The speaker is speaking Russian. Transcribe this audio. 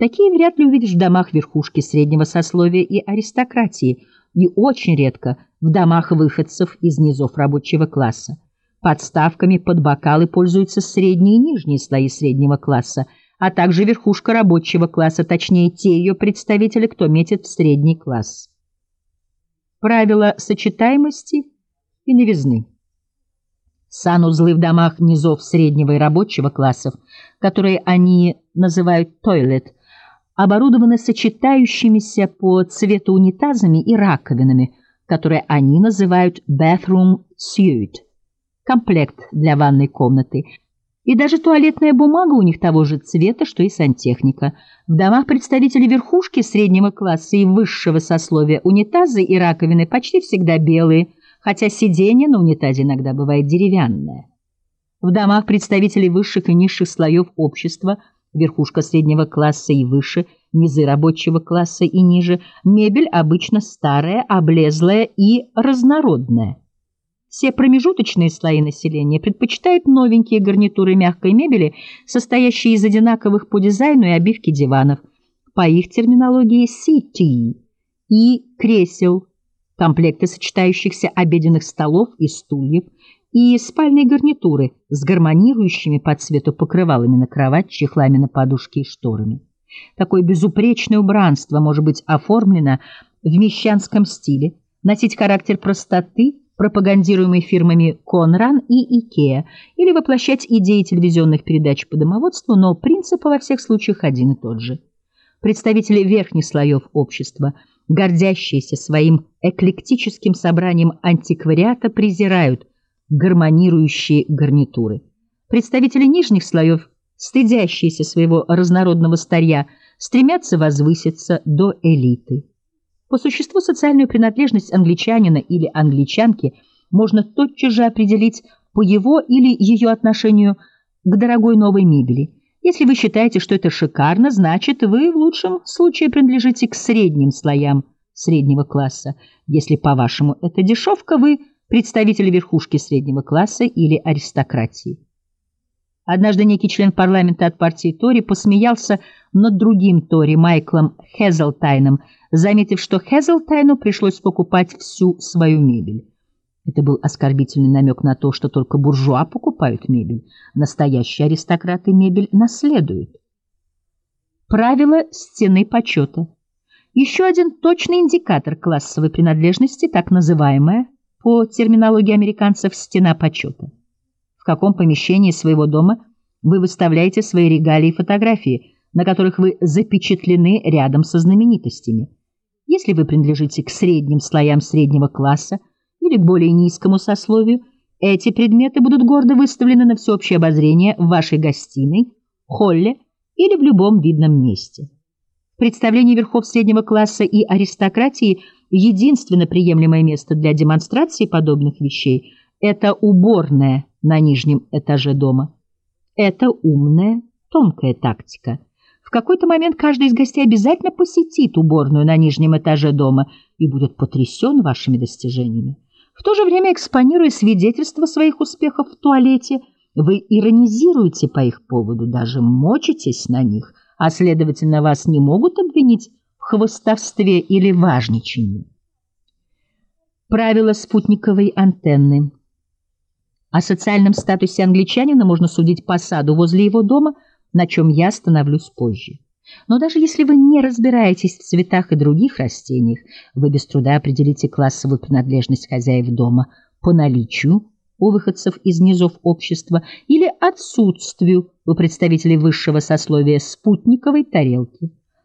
Такие вряд ли увидишь в домах верхушки среднего сословия и аристократии, и очень редко в домах выходцев из низов рабочего класса. Подставками под бокалы пользуются средние и нижние слои среднего класса, а также верхушка рабочего класса, точнее те ее представители, кто метит в средний класс. Правило сочетаемости и новизны. Санузлы в домах низов среднего и рабочего классов, которые они называют «тойлет», оборудованы сочетающимися по цвету унитазами и раковинами, которые они называют «bathroom suite» — комплект для ванной комнаты. И даже туалетная бумага у них того же цвета, что и сантехника. В домах представителей верхушки среднего класса и высшего сословия унитазы и раковины почти всегда белые, хотя сиденье на унитазе иногда бывает деревянное. В домах представителей высших и низших слоев общества, верхушка среднего класса и выше, низы рабочего класса и ниже, мебель обычно старая, облезлая и разнородная. Все промежуточные слои населения предпочитают новенькие гарнитуры мягкой мебели, состоящие из одинаковых по дизайну и обивке диванов, по их терминологии settee, и кресел, комплекты сочетающихся обеденных столов и стульев, и спальные гарнитуры с гармонирующими по цвету покрывалами на кровать, чехлами на подушки и шторами. Такое безупречное убранство может быть оформлено в мещанском стиле, носить характер простоты, пропагандируемой фирмами Конран и Икеа, или воплощать идеи телевизионных передач по домоводству, но принцип во всех случаях один и тот же. Представители верхних слоев общества, гордящиеся своим эклектическим собранием антиквариата, презирают гармонирующие гарнитуры. Представители нижних слоев, стыдящиеся своего разнородного старья, стремятся возвыситься до элиты. По существу социальную принадлежность англичанина или англичанки можно тотчас же определить по его или ее отношению к дорогой новой мебели. Если вы считаете, что это шикарно, значит, вы в лучшем случае принадлежите к средним слоям среднего класса. Если, по-вашему, это дешевка, вы представители верхушки среднего класса или аристократии. Однажды некий член парламента от партии Тори посмеялся над другим Тори, Майклом Хезлтайном, заметив, что Хезлтайну пришлось покупать всю свою мебель. Это был оскорбительный намек на то, что только буржуа покупают мебель, настоящие аристократы мебель наследуют. Правило стены почета. Еще один точный индикатор классовой принадлежности, так называемая, по терминологии американцев, стена почета. В каком помещении своего дома вы выставляете свои регалии и фотографии, на которых вы запечатлены рядом со знаменитостями. Если вы принадлежите к средним слоям среднего класса или к более низкому сословию, эти предметы будут гордо выставлены на всеобщее обозрение в вашей гостиной, холле или в любом видном месте. В представлении верхов среднего класса и аристократии единственно приемлемое место для демонстрации подобных вещей – это уборная на нижнем этаже дома. Это умная, тонкая тактика. В какой-то момент каждый из гостей обязательно посетит уборную на нижнем этаже дома и будет потрясен вашими достижениями. В то же время, экспонируя свидетельства своих успехов в туалете, вы иронизируете по их поводу, даже мочитесь на них, а, следовательно, вас не могут обвинить в хвастовстве или важничании. Правило спутниковой антенны. О социальном статусе англичанина можно судить по саду возле его дома, на чем я остановлюсь позже. Но даже если вы не разбираетесь в цветах и других растениях, вы без труда определите классовую принадлежность хозяев дома по наличию у выходцев из низов общества или отсутствию у представителей высшего сословия спутниковой тарелки.